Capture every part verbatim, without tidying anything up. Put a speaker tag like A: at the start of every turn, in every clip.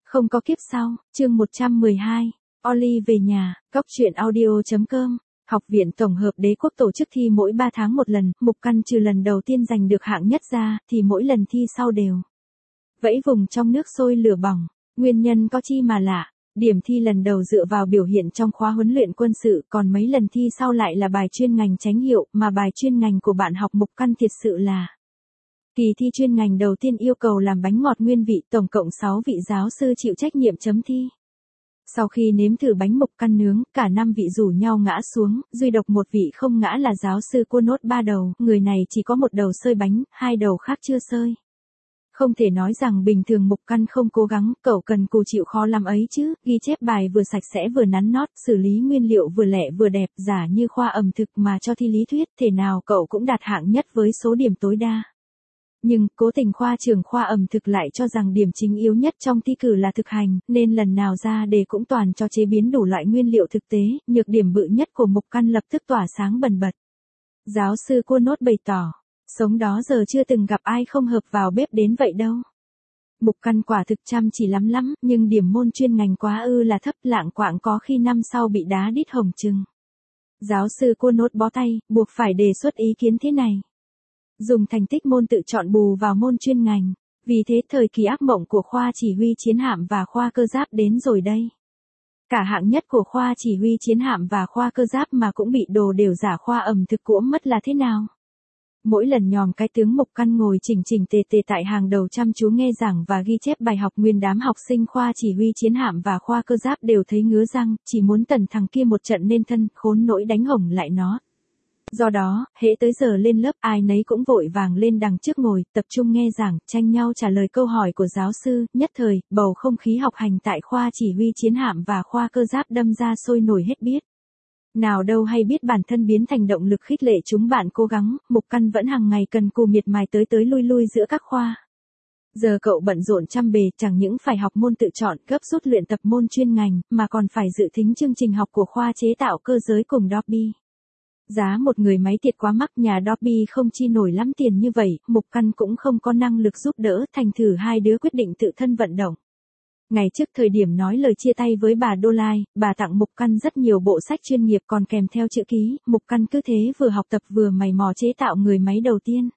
A: Không có kiếp sau, chương một trăm mười hai, Oli về nhà, Cóc truyện audio.com. Học viện Tổng hợp Đế quốc tổ chức thi mỗi ba tháng một lần, Mục Căn trừ lần đầu tiên giành được hạng nhất ra, thì mỗi lần thi sau đều vẫy vùng trong nước sôi lửa bỏng. Nguyên nhân có chi mà lạ, điểm thi lần đầu dựa vào biểu hiện trong khóa huấn luyện quân sự, còn mấy lần thi sau lại là bài chuyên ngành chánh hiệu, mà bài chuyên ngành của bạn học Mục Căn thiệt sự là kỳ thi chuyên ngành đầu tiên yêu cầu làm bánh ngọt nguyên vị, tổng cộng sáu vị giáo sư chịu trách nhiệm chấm thi. Sau khi nếm thử bánh Mục Căn nướng, cả năm vị rủ nhau ngã xuống, duy độc một vị không ngã là giáo sư Cua Nốt ba đầu, người này chỉ có một đầu sơi bánh, hai đầu khác chưa sơi. Không thể nói rằng bình thường Mục Căn không cố gắng, cậu cần cù chịu khó làm ấy chứ, ghi chép bài vừa sạch sẽ vừa nắn nót, xử lý nguyên liệu vừa lẹ vừa đẹp, giả như khoa ẩm thực mà cho thi lý thuyết, thể nào cậu cũng đạt hạng nhất với số điểm tối đa. Nhưng, cố tình khoa trưởng khoa ẩm thực lại cho rằng điểm chính yếu nhất trong thi cử là thực hành, nên lần nào ra đề cũng toàn cho chế biến đủ loại nguyên liệu thực tế, nhược điểm bự nhất của Mục Căn lập tức tỏa sáng bần bật. Giáo sư Cua Nốt bày tỏ, sống đó giờ chưa từng gặp ai không hợp vào bếp đến vậy đâu. Mục Căn quả thực chăm chỉ lắm lắm, nhưng điểm môn chuyên ngành quá ư là thấp, lạng quạng có khi năm sau bị đá đít hồng trừng. Giáo sư Cua Nốt bó tay, buộc phải đề xuất ý kiến thế này. Dùng thành tích môn tự chọn bù vào môn chuyên ngành, vì thế thời kỳ ác mộng của khoa chỉ huy chiến hạm và khoa cơ giáp đến rồi đây. Cả hạng nhất của khoa chỉ huy chiến hạm và khoa cơ giáp mà cũng bị đồ đều giả khoa ẩm thực cuỗm mất là thế nào? Mỗi lần nhòm cái tướng Mục Căn ngồi chỉnh chỉnh tề tề tại hàng đầu chăm chú nghe giảng và ghi chép bài học, nguyên đám học sinh khoa chỉ huy chiến hạm và khoa cơ giáp đều thấy ngứa răng, chỉ muốn tẩn thằng kia một trận nên thân, khốn nỗi đánh hỏng lại nó. Do đó, hễ tới giờ lên lớp ai nấy cũng vội vàng lên đằng trước ngồi, tập trung nghe giảng, tranh nhau trả lời câu hỏi của giáo sư, nhất thời, bầu không khí học hành tại khoa chỉ huy chiến hạm và khoa cơ giáp đâm ra sôi nổi hết biết. Nào đâu hay biết bản thân biến thành động lực khích lệ chúng bạn cố gắng, Mục Căn vẫn hàng ngày cần cù miệt mài tới tới lui lui giữa các khoa. Giờ cậu bận rộn trăm bề, chẳng những phải học môn tự chọn, gấp rút luyện tập môn chuyên ngành, mà còn phải dự thính chương trình học của khoa chế tạo cơ giới cùng Dobby. Giá một người máy thiệt quá mắc, nhà Dobby không chi nổi lắm tiền như vậy, Mục Căn cũng không có năng lực giúp đỡ, thành thử hai đứa quyết định tự thân vận động. Ngày trước thời điểm nói lời chia tay với bà Đô Lai, bà tặng Mục Căn rất nhiều bộ sách chuyên nghiệp còn kèm theo chữ ký, Mục Căn cứ thế vừa học tập vừa mày mò chế tạo người máy đầu tiên.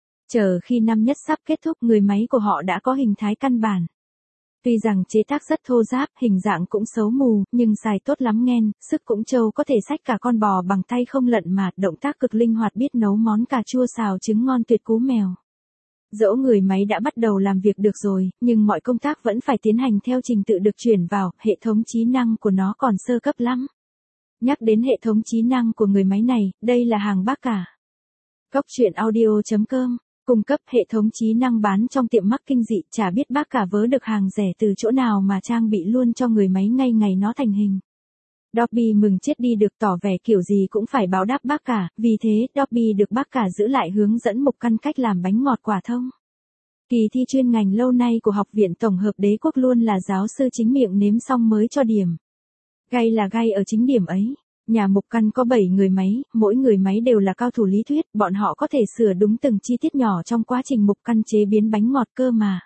A: Chờ khi năm nhất sắp kết thúc, người máy của họ đã có hình thái căn bản. Tuy rằng chế tác rất thô ráp, hình dạng cũng xấu mù, nhưng xài tốt lắm nghen, sức cũng trâu, có thể xách cả con bò bằng tay không lận mà, động tác cực linh hoạt, biết nấu món cà chua xào trứng ngon tuyệt cú mèo. Dẫu người máy đã bắt đầu làm việc được rồi, nhưng mọi công tác vẫn phải tiến hành theo trình tự được chuyển vào, hệ thống trí năng của nó còn sơ cấp lắm. Nhắc đến hệ thống trí năng của người máy này, đây là hàng bác cả. Cóc truyện audio.com cung cấp hệ thống trí năng bán trong tiệm mắc kinh dị, chả biết bác cả vớ được hàng rẻ từ chỗ nào mà trang bị luôn cho người máy ngay ngày nó thành hình. Dobby mừng chết đi được, tỏ vẻ kiểu gì cũng phải báo đáp bác cả, vì thế Dobby được bác cả giữ lại hướng dẫn Mục Căn cách làm bánh ngọt quả thông. Kỳ thi chuyên ngành lâu nay của Học viện Tổng hợp Đế quốc luôn là giáo sư chính miệng nếm xong mới cho điểm. Gay là gay ở chính điểm ấy. Nhà Mục Căn có bảy người máy, mỗi người máy đều là cao thủ lý thuyết, bọn họ có thể sửa đúng từng chi tiết nhỏ trong quá trình Mục Căn chế biến bánh ngọt cơ mà.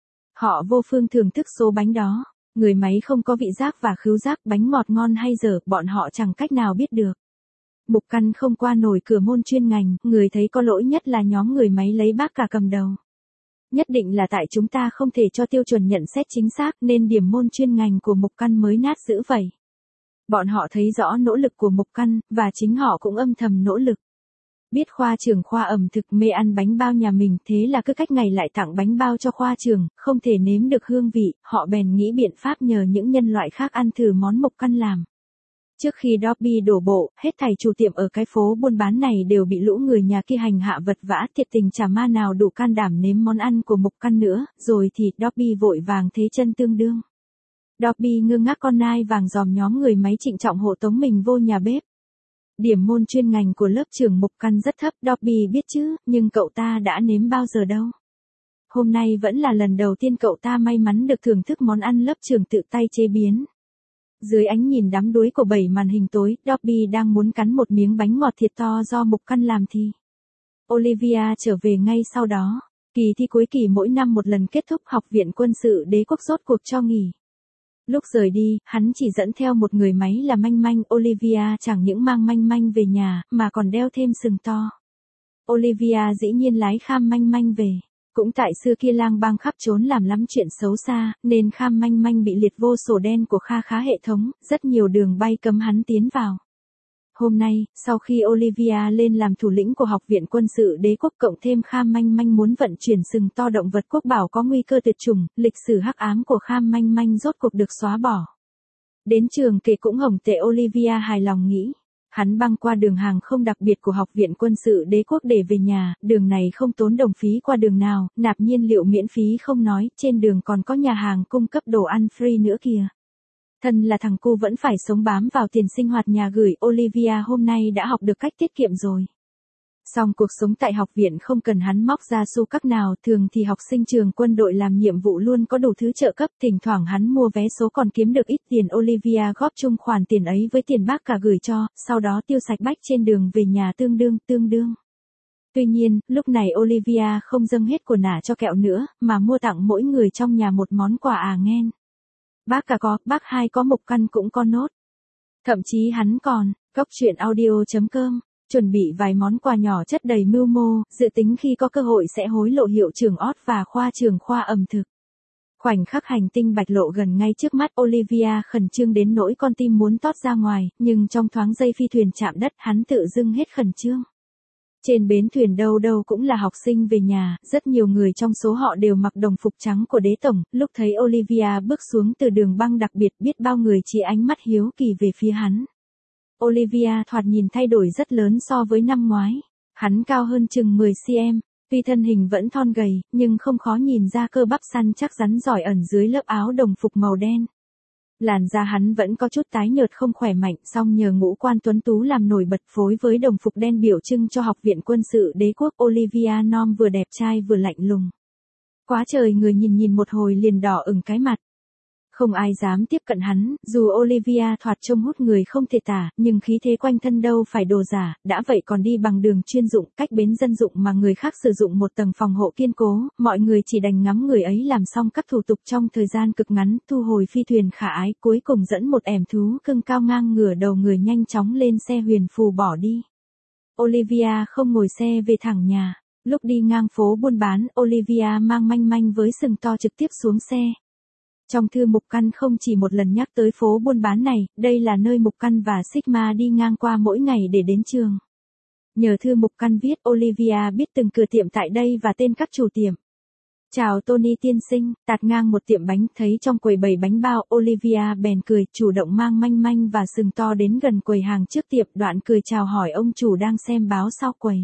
A: Họ vô phương thưởng thức số bánh đó. Người máy không có vị giác và khứu giác, bánh ngọt ngon hay dở, bọn họ chẳng cách nào biết được. Mục Căn không qua nổi cửa môn chuyên ngành, người thấy có lỗi nhất là nhóm người máy lấy bác cả cầm đầu. Nhất định là tại chúng ta không thể cho tiêu chuẩn nhận xét chính xác nên điểm môn chuyên ngành của Mục Căn mới nát dữ vậy. Bọn họ thấy rõ nỗ lực của Mục Căn, và chính họ cũng âm thầm nỗ lực. Biết khoa trưởng khoa ẩm thực mê ăn bánh bao nhà mình, thế là cứ cách ngày lại tặng bánh bao cho khoa trưởng, không thể nếm được hương vị, họ bèn nghĩ biện pháp nhờ những nhân loại khác ăn thử món Mục Căn làm. Trước khi Dobby đổ bộ, hết thảy chủ tiệm ở cái phố buôn bán này đều bị lũ người nhà kia hành hạ vật vã, thiệt tình chả ma nào đủ can đảm nếm món ăn của Mục Căn nữa, rồi thì Dobby vội vàng thế chân tương đương. Dobby ngơ ngác con nai vàng dòm nhóm người máy trịnh trọng hộ tống mình vô nhà bếp. Điểm môn chuyên ngành của lớp trưởng Mục Căn rất thấp, Dobby biết chứ, nhưng cậu ta đã nếm bao giờ đâu. Hôm nay vẫn là lần đầu tiên cậu ta may mắn được thưởng thức món ăn lớp trưởng tự tay chế biến. Dưới ánh nhìn đắm đuối của bảy màn hình tối, Dobby đang muốn cắn một miếng bánh ngọt thiệt to do Mục Căn làm thì Olivia trở về ngay sau đó. Kỳ thi cuối kỳ mỗi năm một lần kết thúc, Học viện Quân sự Đế quốc rốt cuộc cho nghỉ. Lúc rời đi, hắn chỉ dẫn theo một người máy là Manh Manh. Olivia chẳng những mang Manh Manh về nhà, mà còn đeo thêm sừng to. Olivia dĩ nhiên lái Kham Manh Manh về. Cũng tại xưa kia lang bang khắp trốn làm lắm chuyện xấu xa, nên Kham Manh Manh bị liệt vô sổ đen của Kha Khá hệ thống, rất nhiều đường bay cấm hắn tiến vào. Hôm nay, sau khi Olivia lên làm thủ lĩnh của Học viện Quân sự Đế quốc cộng thêm Kham Manh Manh muốn vận chuyển sừng to động vật quốc bảo có nguy cơ tuyệt chủng, lịch sử hắc ám của Kham Manh Manh rốt cuộc được xóa bỏ. Đến trường kể cũng hồng tệ. Olivia hài lòng nghĩ. Hắn băng qua đường hàng không đặc biệt của Học viện Quân sự Đế quốc để về nhà, đường này không tốn đồng phí qua đường nào, nạp nhiên liệu miễn phí không nói, trên đường còn có nhà hàng cung cấp đồ ăn free nữa kìa. Thân là thằng cu vẫn phải sống bám vào tiền sinh hoạt nhà gửi, Olivia hôm nay đã học được cách tiết kiệm rồi. Song cuộc sống tại học viện không cần hắn móc ra xu các nào, thường thì học sinh trường quân đội làm nhiệm vụ luôn có đủ thứ trợ cấp, thỉnh thoảng hắn mua vé số còn kiếm được ít tiền. Olivia góp chung khoản tiền ấy với tiền bác cả gửi cho, sau đó tiêu sạch bách trên đường về nhà tương đương, tương đương. Tuy nhiên, lúc này Olivia không dâng hết của nả cho kẹo nữa, mà mua tặng mỗi người trong nhà một món quà à nghen. Bác cả có, bác hai có, Mục Căn cũng có nốt. Thậm chí hắn còn, góc truyện audio chấm com, chuẩn bị vài món quà nhỏ chất đầy mưu mô, dự tính khi có cơ hội sẽ hối lộ hiệu trưởng Ót và khoa trưởng khoa ẩm thực. Khoảnh khắc hành tinh bạch lộ gần ngay trước mắt, Olivia khẩn trương đến nỗi con tim muốn tót ra ngoài, nhưng trong thoáng giây phi thuyền chạm đất, hắn tự dưng hết khẩn trương. Trên bến thuyền đâu đâu cũng là học sinh về nhà, rất nhiều người trong số họ đều mặc đồng phục trắng của đế tổng, lúc thấy Olivia bước xuống từ đường băng đặc biệt biết bao người chỉ ánh mắt hiếu kỳ về phía hắn. Olivia thoạt nhìn thay đổi rất lớn so với năm ngoái, hắn cao hơn chừng mười xăng-ti-mét, tuy thân hình vẫn thon gầy, nhưng không khó nhìn ra cơ bắp săn chắc rắn giỏi ẩn dưới lớp áo đồng phục màu đen. Làn da hắn vẫn có chút tái nhợt không khỏe mạnh, song nhờ ngũ quan tuấn tú làm nổi bật phối với đồng phục đen biểu trưng cho Học viện Quân sự Đế quốc, Olivia Nom vừa đẹp trai vừa lạnh lùng. Quá trời người nhìn nhìn một hồi liền đỏ ửng cái mặt. Không ai dám tiếp cận hắn, dù Olivia thoạt trông hút người không thể tả, nhưng khí thế quanh thân đâu phải đồ giả, đã vậy còn đi bằng đường chuyên dụng, cách bến dân dụng mà người khác sử dụng một tầng phòng hộ kiên cố, mọi người chỉ đành ngắm người ấy làm xong các thủ tục trong thời gian cực ngắn, thu hồi phi thuyền khả ái, cuối cùng dẫn một ẻm thú cưng cao ngang ngửa đầu người nhanh chóng lên xe huyền phù bỏ đi. Olivia không ngồi xe về thẳng nhà, lúc đi ngang phố buôn bán, Olivia mang Manh Manh với sừng to trực tiếp xuống xe. Trong thư Mục Căn không chỉ một lần nhắc tới phố buôn bán này, đây là nơi Mục Căn và Sigma đi ngang qua mỗi ngày để đến trường. Nhờ thư Mục Căn viết, Olivia biết từng cửa tiệm tại đây và tên các chủ tiệm. Chào Tony tiên sinh, tạt ngang một tiệm bánh, thấy trong quầy bày bánh bao, Olivia bèn cười, chủ động mang Manh Manh và sừng to đến gần quầy hàng trước tiệm, đoạn cười chào hỏi ông chủ đang xem báo sau quầy.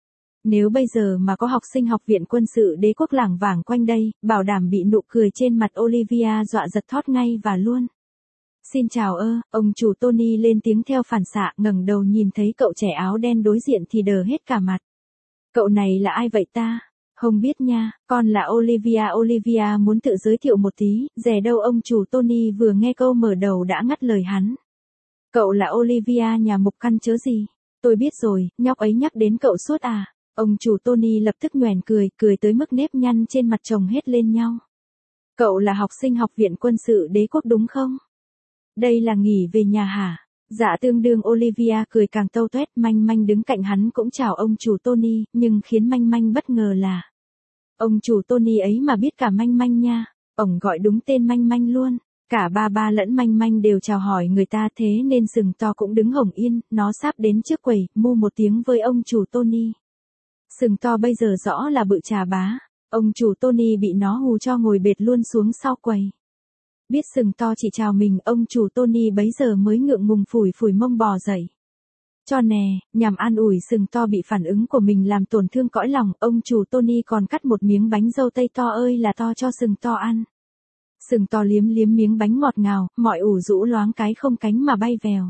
A: Nếu bây giờ mà có học sinh Học viện Quân sự Đế quốc lảng vảng quanh đây, bảo đảm bị nụ cười trên mặt Olivia dọa giật thót ngay và luôn. Xin chào ơ, ông chủ Tony lên tiếng theo phản xạ, ngẩng đầu nhìn thấy cậu trẻ áo đen đối diện thì đờ hết cả mặt. Cậu này là ai vậy ta? Không biết nha, con là Olivia. Olivia muốn tự giới thiệu một tí, dè đâu ông chủ Tony vừa nghe câu mở đầu đã ngắt lời hắn. Cậu là Olivia nhà Mục Căn chớ gì? Tôi biết rồi, nhóc ấy nhắc đến cậu suốt à? Ông chủ Tony lập tức nhoẻn cười, cười tới mức nếp nhăn trên mặt chồng hết lên nhau. Cậu là học sinh Học viện Quân sự Đế quốc đúng không? Đây là nghỉ về nhà hả? Dạ tương đương. Olivia cười càng tâu tuét. Manh Manh đứng cạnh hắn cũng chào ông chủ Tony, nhưng khiến Manh Manh bất ngờ là ông chủ Tony ấy mà biết cả Manh Manh nha, ổng gọi đúng tên Manh Manh luôn. Cả ba ba lẫn Manh Manh đều chào hỏi người ta, thế nên sừng to cũng đứng hồng yên, nó sắp đến trước quầy, mu một tiếng với ông chủ Tony. Sừng to bây giờ rõ là bự trà bá, ông chủ Tony bị nó hù cho ngồi bệt luôn xuống sau quầy. Biết sừng to chỉ chào mình, ông chủ Tony bấy giờ mới ngượng ngùng phủi phủi mông bò dậy. Cho nè, nhằm an ủi sừng to bị phản ứng của mình làm tổn thương cõi lòng, ông chủ Tony còn cắt một miếng bánh dâu tây to ơi là to cho sừng to ăn. Sừng to liếm liếm miếng bánh ngọt ngào, mọi ủ rũ loáng cái không cánh mà bay vèo.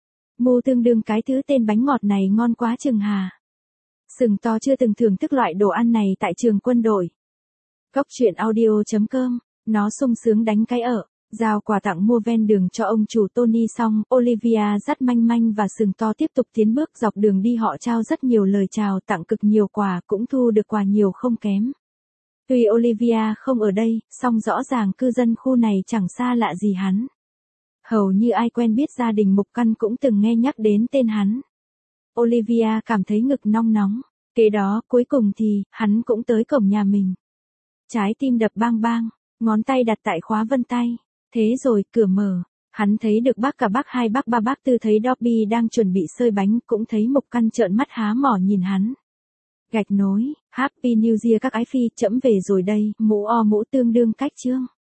A: Mu tương đương cái thứ tên bánh ngọt này ngon quá chừng hà. Sừng to chưa từng thưởng thức loại đồ ăn này tại trường quân đội. Góc truyện audio chấm com, nó sung sướng đánh cái ở, giao quà tặng mua ven đường cho ông chủ Tony xong, Olivia dắt Manh Manh và sừng to tiếp tục tiến bước dọc đường đi, họ trao rất nhiều lời chào, tặng cực nhiều quà, cũng thu được quà nhiều không kém. Tuy Olivia không ở đây, song rõ ràng cư dân khu này chẳng xa lạ gì hắn. Hầu như ai quen biết gia đình Mục Căn cũng từng nghe nhắc đến tên hắn. Olivia cảm thấy ngực nong nóng. Kế đó, cuối cùng thì, hắn cũng tới cổng nhà mình. Trái tim đập bang bang, ngón tay đặt tại khóa vân tay. Thế rồi, cửa mở. Hắn thấy được bác cả bác hai bác ba bác tư thấy Dobby đang chuẩn bị xơi bánh, cũng thấy Mục Căn trợn mắt há mỏ nhìn hắn. Gạch nối, Happy New Year các ái phi, trẫm về rồi đây, mũ o mũ tương đương cách chương.